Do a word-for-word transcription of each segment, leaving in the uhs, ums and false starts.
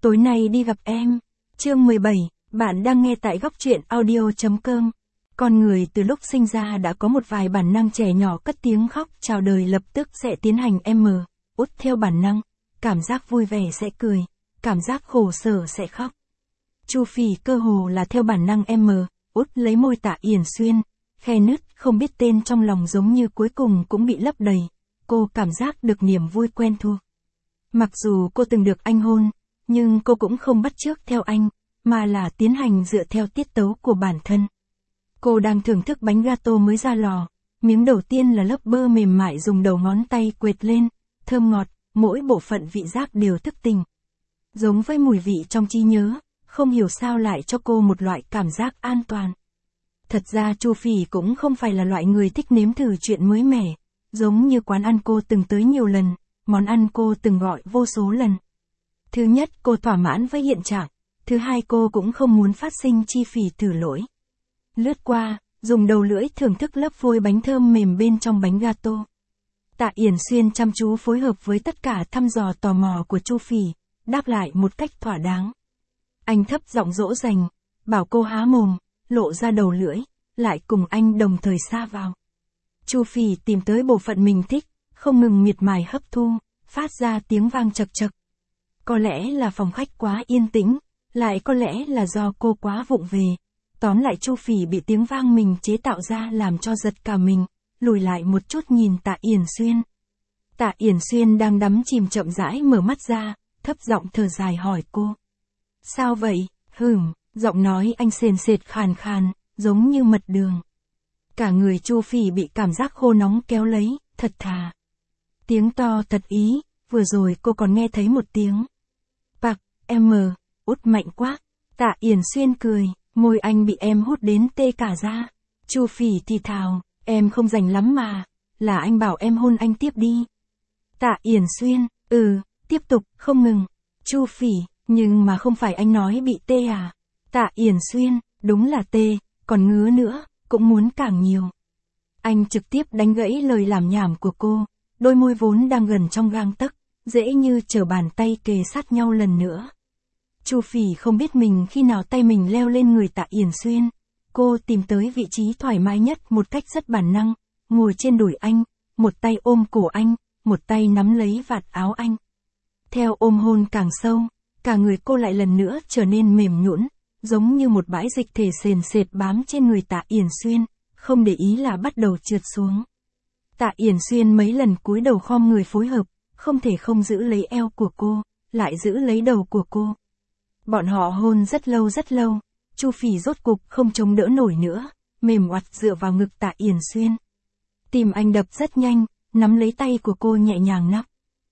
Tối nay đi gặp em. Chương mười bảy, bạn đang nghe tại góc truyện audio chấm com. Con người từ lúc sinh ra đã có một vài bản năng trẻ nhỏ cất tiếng khóc chào đời lập tức sẽ tiến hành M, út theo bản năng, cảm giác vui vẻ sẽ cười, cảm giác khổ sở sẽ khóc. Chu Phỉ cơ hồ là theo bản năng M, út lấy môi Tạ Yển Xuyên, khe nứt không biết tên trong lòng giống như cuối cùng cũng bị lấp đầy, cô cảm giác được niềm vui quen thuộc. Mặc dù cô từng được anh hôn, nhưng cô cũng không bắt chước theo anh, mà là tiến hành dựa theo tiết tấu của bản thân. Cô đang thưởng thức bánh gato mới ra lò, miếng đầu tiên là lớp bơ mềm mại dùng đầu ngón tay quệt lên, thơm ngọt, mỗi bộ phận vị giác đều thức tỉnh. Giống với mùi vị trong trí nhớ, không hiểu sao lại cho cô một loại cảm giác an toàn. Thật ra Chu Phỉ cũng không phải là loại người thích nếm thử chuyện mới mẻ, giống như quán ăn cô từng tới nhiều lần, món ăn cô từng gọi vô số lần. Thứ nhất, cô thỏa mãn với hiện trạng, thứ hai cô cũng không muốn phát sinh chi phí thử lỗi. Lướt qua, dùng đầu lưỡi thưởng thức lớp phôi bánh thơm mềm bên trong bánh gato. Tạ Yển Xuyên chăm chú phối hợp với tất cả thăm dò tò mò của Chu Phỉ, đáp lại một cách thỏa đáng. Anh thấp giọng dỗ dành, bảo cô há mồm, lộ ra đầu lưỡi, lại cùng anh đồng thời sa vào. Chu Phỉ tìm tới bộ phận mình thích, không ngừng miệt mài hấp thu, phát ra tiếng vang chật chật. Có lẽ là phòng khách quá yên tĩnh, lại có lẽ là do cô quá vụng về. Tóm lại Chu Phỉ bị tiếng vang mình chế tạo ra làm cho giật cả mình, lùi lại một chút nhìn Tạ Yển Xuyên. Tạ Yển Xuyên đang đắm chìm chậm rãi mở mắt ra, thấp giọng thở dài hỏi cô. Sao vậy? Hửm, giọng nói anh sền sệt khàn khàn, giống như mật đường. Cả người Chu Phỉ bị cảm giác khô nóng kéo lấy, thật thà. Tiếng to thật ý, vừa rồi cô còn nghe thấy một tiếng. Bạc, em mờ, út mạnh quá. Tạ Yển Xuyên cười, môi anh bị em hút đến tê cả ra. Chu Phỉ thì thào, em không rành lắm mà, là anh bảo em hôn anh tiếp đi. Tạ Yển Xuyên, ừ, tiếp tục, không ngừng. Chu Phỉ, nhưng mà không phải anh nói bị tê à? Tạ Yển Xuyên, đúng là tê, còn ngứa nữa, cũng muốn càng nhiều. Anh trực tiếp đánh gãy lời làm nhảm của cô, đôi môi vốn đang gần trong gang tấc, dễ như trở bàn tay kề sát nhau lần nữa. Chu Phỉ không biết mình khi nào tay mình leo lên người Tạ Yển Xuyên, cô tìm tới vị trí thoải mái nhất một cách rất bản năng, ngồi trên đùi anh, một tay ôm cổ anh, một tay nắm lấy vạt áo anh. Theo ôm hôn càng sâu, cả người cô lại lần nữa trở nên mềm nhũn, giống như một bãi dịch thể sền sệt bám trên người Tạ Yển Xuyên, không để ý là bắt đầu trượt xuống. Tạ Yển Xuyên mấy lần cúi đầu khom người phối hợp, không thể không giữ lấy eo của cô, lại giữ lấy đầu của cô. Bọn họ hôn rất lâu rất lâu, Chu Phỉ rốt cục không chống đỡ nổi nữa, mềm oặt dựa vào ngực Tạ Yển Xuyên. Tim anh đập rất nhanh, nắm lấy tay của cô nhẹ nhàng nắp.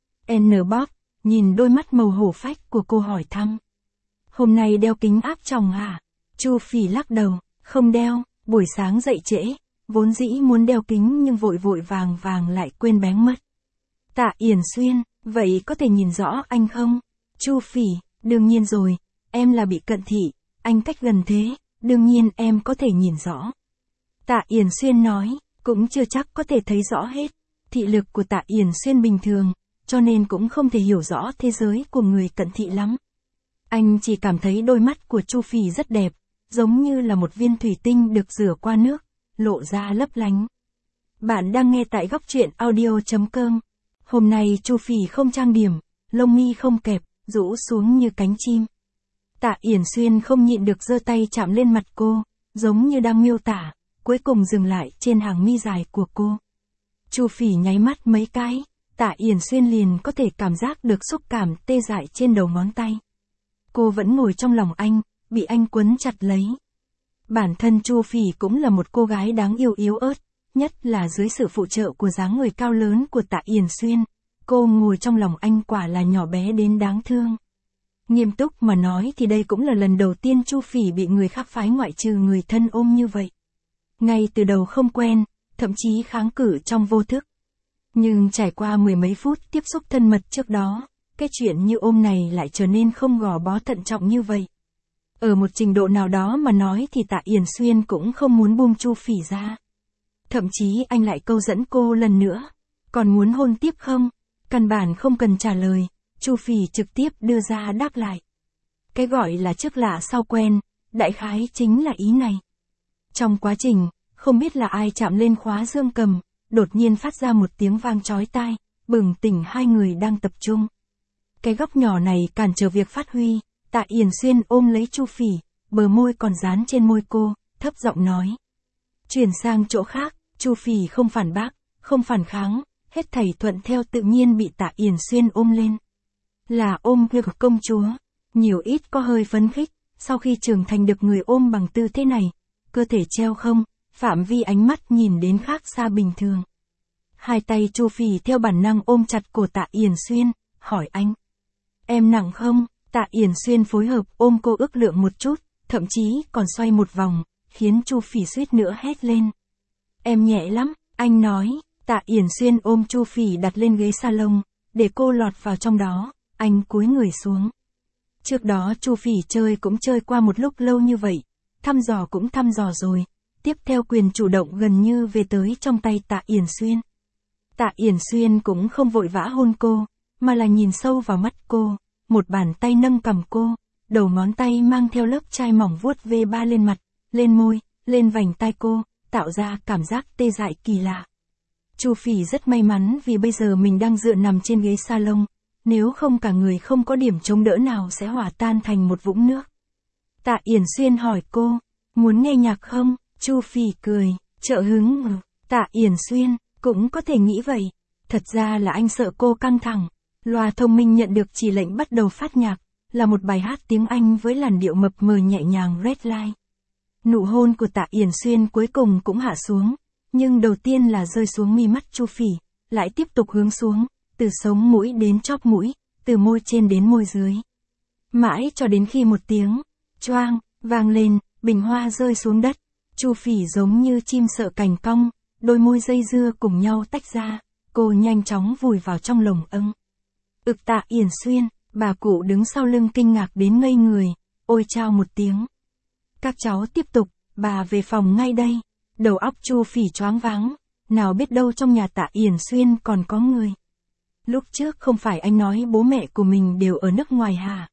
N bóp, nhìn đôi mắt màu hổ phách của cô hỏi thăm. Hôm nay đeo kính áp tròng hả? Chu Phỉ lắc đầu, không đeo, buổi sáng dậy trễ, vốn dĩ muốn đeo kính nhưng vội vội vàng vàng lại quên bén mất. Tạ Yển Xuyên, vậy có thể nhìn rõ anh không? Chu Phỉ, đương nhiên rồi, em là bị cận thị, anh cách gần thế, đương nhiên em có thể nhìn rõ. Tạ Yển Xuyên nói, cũng chưa chắc có thể thấy rõ hết, thị lực của Tạ Yển Xuyên bình thường, cho nên cũng không thể hiểu rõ thế giới của người cận thị lắm. Anh chỉ cảm thấy đôi mắt của Chu Phỉ rất đẹp, giống như là một viên thủy tinh được rửa qua nước, lộ ra lấp lánh. Bạn đang nghe tại góc truyện audio chấm com. Hôm nay Chu Phỉ không trang điểm, lông mi không kẹp, rũ xuống như cánh chim. Tạ Yển Xuyên không nhịn được giơ tay chạm lên mặt cô, giống như đang miêu tả, cuối cùng dừng lại trên hàng mi dài của cô. Chu Phỉ nháy mắt mấy cái, Tạ Yển Xuyên liền có thể cảm giác được xúc cảm tê dại trên đầu ngón tay. Cô vẫn ngồi trong lòng anh, bị anh quấn chặt lấy. Bản thân Chu Phỉ cũng là một cô gái đáng yêu yếu ớt, nhất là dưới sự phụ trợ của dáng người cao lớn của Tạ Yển Xuyên. Cô ngồi trong lòng anh quả là nhỏ bé đến đáng thương. Nghiêm túc mà nói thì đây cũng là lần đầu tiên Chu Phỉ bị người khác phái ngoại trừ người thân ôm như vậy. Ngay từ đầu không quen, thậm chí kháng cự trong vô thức. Nhưng trải qua mười mấy phút tiếp xúc thân mật trước đó, cái chuyện như ôm này lại trở nên không gò bó thận trọng như vậy. Ở một trình độ nào đó mà nói thì Tạ Yển Xuyên cũng không muốn buông Chu Phỉ ra. Thậm chí anh lại câu dẫn cô lần nữa. Còn muốn hôn tiếp không? Căn bản không cần trả lời, Chu Phỉ trực tiếp đưa ra đáp lại. Cái gọi là trước lạ sau quen, đại khái chính là ý này. Trong quá trình, không biết là ai chạm lên khóa dương cầm, đột nhiên phát ra một tiếng vang chói tai, bừng tỉnh hai người đang tập trung. Cái góc nhỏ này cản trở việc phát huy, Tạ Yển Xuyên ôm lấy Chu Phỉ, bờ môi còn dán trên môi cô, thấp giọng nói. Chuyển sang chỗ khác, Chu Phỉ không phản bác, không phản kháng, hết thảy thuận theo tự nhiên bị Tạ Yển Xuyên ôm lên. Là ôm việc công chúa, nhiều ít có hơi phấn khích, sau khi trưởng thành được người ôm bằng tư thế này, cơ thể treo không, phạm vi ánh mắt nhìn đến khác xa bình thường. Hai tay Chu Phỉ theo bản năng ôm chặt cổ Tạ Yển Xuyên, hỏi anh. Em nặng không? Tạ Yển Xuyên phối hợp ôm cô ước lượng một chút, thậm chí còn xoay một vòng, khiến Chu Phỉ suýt nữa hét lên. Em nhẹ lắm, anh nói. Tạ Yển Xuyên ôm Chu Phỉ đặt lên ghế salon, để cô lọt vào trong đó, anh cúi người xuống. Trước đó Chu Phỉ chơi cũng chơi qua một lúc lâu như vậy, thăm dò cũng thăm dò rồi, tiếp theo quyền chủ động gần như về tới trong tay Tạ Yển Xuyên. Tạ Yển Xuyên cũng không vội vã hôn cô, mà là nhìn sâu vào mắt cô, một bàn tay nâng cằm cô, đầu ngón tay mang theo lớp chai mỏng vuốt ve ba lên mặt, lên môi, lên vành tai cô, tạo ra cảm giác tê dại kỳ lạ. Chu Phỉ rất may mắn vì bây giờ mình đang dựa nằm trên ghế salon, nếu không cả người không có điểm chống đỡ nào sẽ hòa tan thành một vũng nước. Tạ Yển Xuyên hỏi cô, muốn nghe nhạc không? Chu Phỉ cười, trợ hứng. Ừ. Tạ Yển Xuyên, cũng có thể nghĩ vậy. Thật ra là anh sợ cô căng thẳng. Loa thông minh nhận được chỉ lệnh bắt đầu phát nhạc, là một bài hát tiếng Anh với làn điệu mập mờ nhẹ nhàng Red Light. Nụ hôn của Tạ Yển Xuyên cuối cùng cũng hạ xuống, nhưng đầu tiên là rơi xuống mi mắt Chu Phỉ, lại tiếp tục hướng xuống, từ sống mũi đến chóp mũi, từ môi trên đến môi dưới. Mãi cho đến khi một tiếng choang vang lên, bình hoa rơi xuống đất, Chu Phỉ giống như chim sợ cành cong, đôi môi dây dưa cùng nhau tách ra, cô nhanh chóng vùi vào trong lồng âng. Ực Tạ Yển Xuyên, bà cụ đứng sau lưng kinh ngạc đến ngây người, ôi chao một tiếng. Các cháu tiếp tục, bà về phòng ngay đây. Đầu óc Chu Phỉ choáng váng, nào biết đâu trong nhà Tạ Yển Xuyên còn có người. Lúc trước không phải anh nói bố mẹ của mình đều ở nước ngoài hả?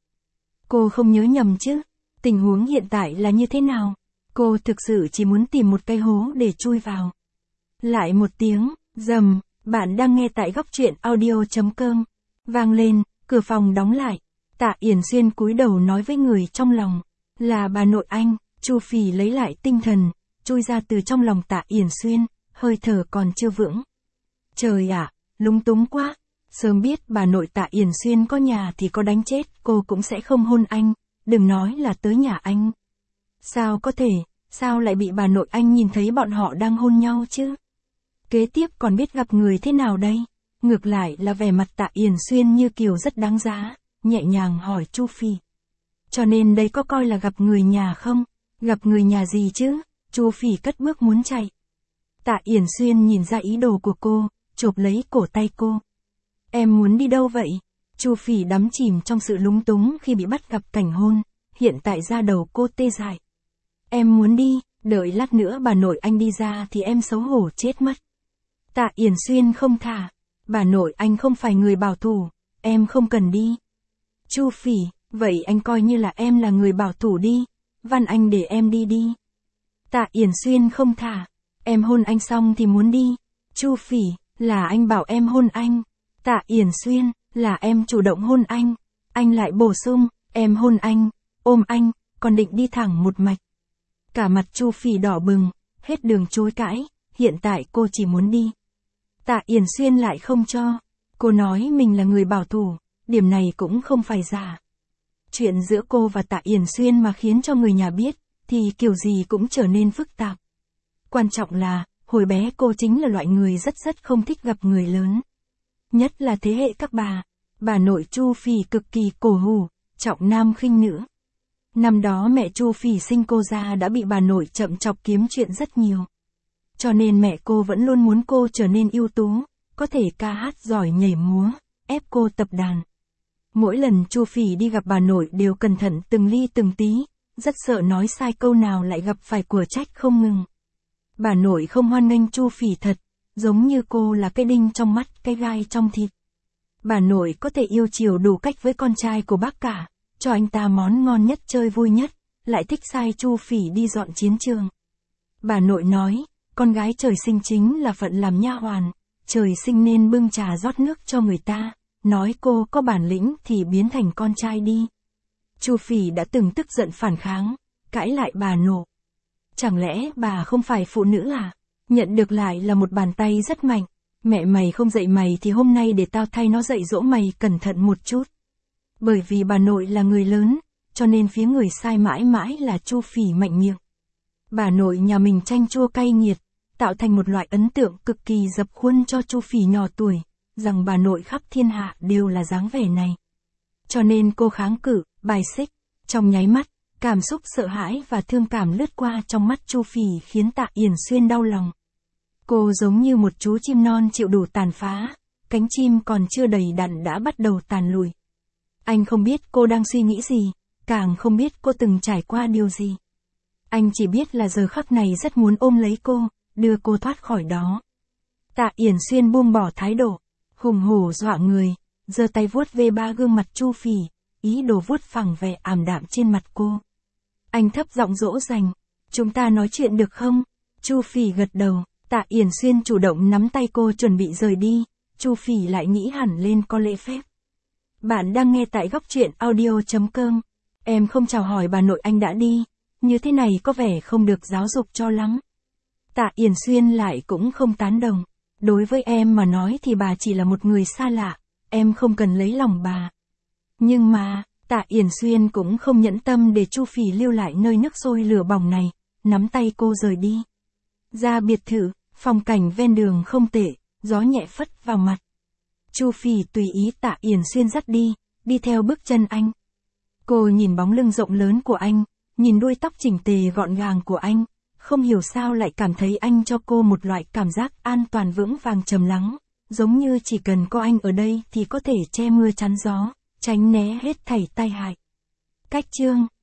Cô không nhớ nhầm chứ? Tình huống hiện tại là như thế nào? Cô thực sự chỉ muốn tìm một cái hố để chui vào. Lại một tiếng, rầm, bạn đang nghe tại góc truyện audio chấm com. Vang lên, cửa phòng đóng lại. Tạ Yển Xuyên cúi đầu nói với người trong lòng, là bà nội anh. Chu Phỉ lấy lại tinh thần, chui ra từ trong lòng Tạ Yển Xuyên, hơi thở còn chưa vững. Trời ạ, lúng túng quá. Sớm biết bà nội Tạ Yển Xuyên có nhà thì có đánh chết cô cũng sẽ không hôn anh, đừng nói là tới nhà anh. Sao có thể, sao lại bị bà nội anh nhìn thấy bọn họ đang hôn nhau chứ? Kế tiếp còn biết gặp người thế nào đây? Ngược lại là vẻ mặt Tạ Yển Xuyên như kiểu rất đáng giá, nhẹ nhàng hỏi Chu Phỉ. Cho nên đây có coi là gặp người nhà không? Gặp người nhà gì chứ? Chu Phỉ cất bước muốn chạy. Tạ Yển Xuyên nhìn ra ý đồ của cô, chộp lấy cổ tay cô. Em muốn đi đâu vậy? Chu Phỉ đắm chìm trong sự lúng túng khi bị bắt gặp cảnh hôn, hiện tại da đầu cô tê dại. Em muốn đi, đợi lát nữa bà nội anh đi ra thì em xấu hổ chết mất. Tạ Yển Xuyên không thả, bà nội anh không phải người bảo thủ, em không cần đi. Chu Phỉ, vậy anh coi như là em là người bảo thủ đi, van anh để em đi đi. Tạ Yển Xuyên không thả, em hôn anh xong thì muốn đi. Chu Phỉ, là anh bảo em hôn anh. Tạ Yển Xuyên, là em chủ động hôn anh. Anh lại bổ sung, em hôn anh, ôm anh, còn định đi thẳng một mạch. Cả mặt Chu Phỉ đỏ bừng, hết đường chối cãi, hiện tại cô chỉ muốn đi. Tạ Yển Xuyên lại không cho. Cô nói mình là người bảo thủ, điểm này cũng không phải giả. Chuyện giữa cô và Tạ Yển Xuyên mà khiến cho người nhà biết, thì kiểu gì cũng trở nên phức tạp. Quan trọng là, hồi bé cô chính là loại người rất rất không thích gặp người lớn. Nhất là thế hệ các bà. Bà nội Chu Phỉ cực kỳ cổ hủ, trọng nam khinh nữ. Năm đó mẹ Chu Phỉ sinh cô ra đã bị bà nội chậm chọc kiếm chuyện rất nhiều. Cho nên mẹ cô vẫn luôn muốn cô trở nên ưu tú, có thể ca hát giỏi nhảy múa, ép cô tập đàn. Mỗi lần Chu Phỉ đi gặp bà nội đều cẩn thận từng ly từng tí, rất sợ nói sai câu nào lại gặp phải của trách không ngừng. Bà nội không hoan nghênh Chu Phỉ thật, giống như cô là cái đinh trong mắt, cái gai trong thịt. Bà nội có thể yêu chiều đủ cách với con trai của bác cả, cho anh ta món ngon nhất chơi vui nhất, lại thích sai Chu Phỉ đi dọn chiến trường. Bà nội nói, con gái trời sinh chính là phận làm nha hoàn, trời sinh nên bưng trà rót nước cho người ta, nói cô có bản lĩnh thì biến thành con trai đi. Chu Phỉ đã từng tức giận phản kháng, cãi lại bà nội. Chẳng lẽ bà không phải phụ nữ à? Nhận được lại là một bàn tay rất mạnh. Mẹ mày không dạy mày thì hôm nay để tao thay nó dạy dỗ mày cẩn thận một chút. Bởi vì bà nội là người lớn, cho nên phía người sai mãi mãi là Chu Phỉ mạnh miệng. Bà nội nhà mình chanh chua cay nghiệt, tạo thành một loại ấn tượng cực kỳ dập khuôn cho Chu Phỉ nhỏ tuổi, rằng bà nội khắp thiên hạ đều là dáng vẻ này. Cho nên cô kháng cự, bài xích, trong nháy mắt, cảm xúc sợ hãi và thương cảm lướt qua trong mắt Chu Phỉ khiến Tạ Yển Xuyên đau lòng. Cô giống như một chú chim non chịu đủ tàn phá, cánh chim còn chưa đầy đặn đã bắt đầu tàn lùi. Anh không biết cô đang suy nghĩ gì, càng không biết cô từng trải qua điều gì. Anh chỉ biết là giờ khắc này rất muốn ôm lấy cô, đưa cô thoát khỏi đó. Tạ Yển Xuyên buông bỏ thái độ, hùng hổ dọa người, giơ tay vuốt ve ba gương mặt Chu Phỉ, ý đồ vuốt phẳng vẻ ảm đạm trên mặt cô. Anh thấp giọng dỗ dành, chúng ta nói chuyện được không? Chu Phỉ gật đầu, Tạ Yển Xuyên chủ động nắm tay cô chuẩn bị rời đi, Chu Phỉ lại nghĩ hẳn lên có lễ phép. Bạn đang nghe tại góc truyện audio chấm com. Em không chào hỏi bà nội anh đã đi, như thế này có vẻ không được giáo dục cho lắm. Tạ Yển Xuyên lại cũng không tán đồng. Đối với em mà nói thì bà chỉ là một người xa lạ, em không cần lấy lòng bà. Nhưng mà, Tạ Yển Xuyên cũng không nhẫn tâm để Chu Phỉ lưu lại nơi nước sôi lửa bỏng này, nắm tay cô rời đi. Ra biệt thự, phong cảnh ven đường không tệ, gió nhẹ phất vào mặt. Chu Phỉ tùy ý Tạ Yển Xuyên dắt đi, đi theo bước chân anh. Cô nhìn bóng lưng rộng lớn của anh, nhìn đuôi tóc chỉnh tề gọn gàng của anh, không hiểu sao lại cảm thấy anh cho cô một loại cảm giác an toàn vững vàng trầm lắng, giống như chỉ cần có anh ở đây thì có thể che mưa chắn gió, tránh né hết thảy tai hại. Cách chương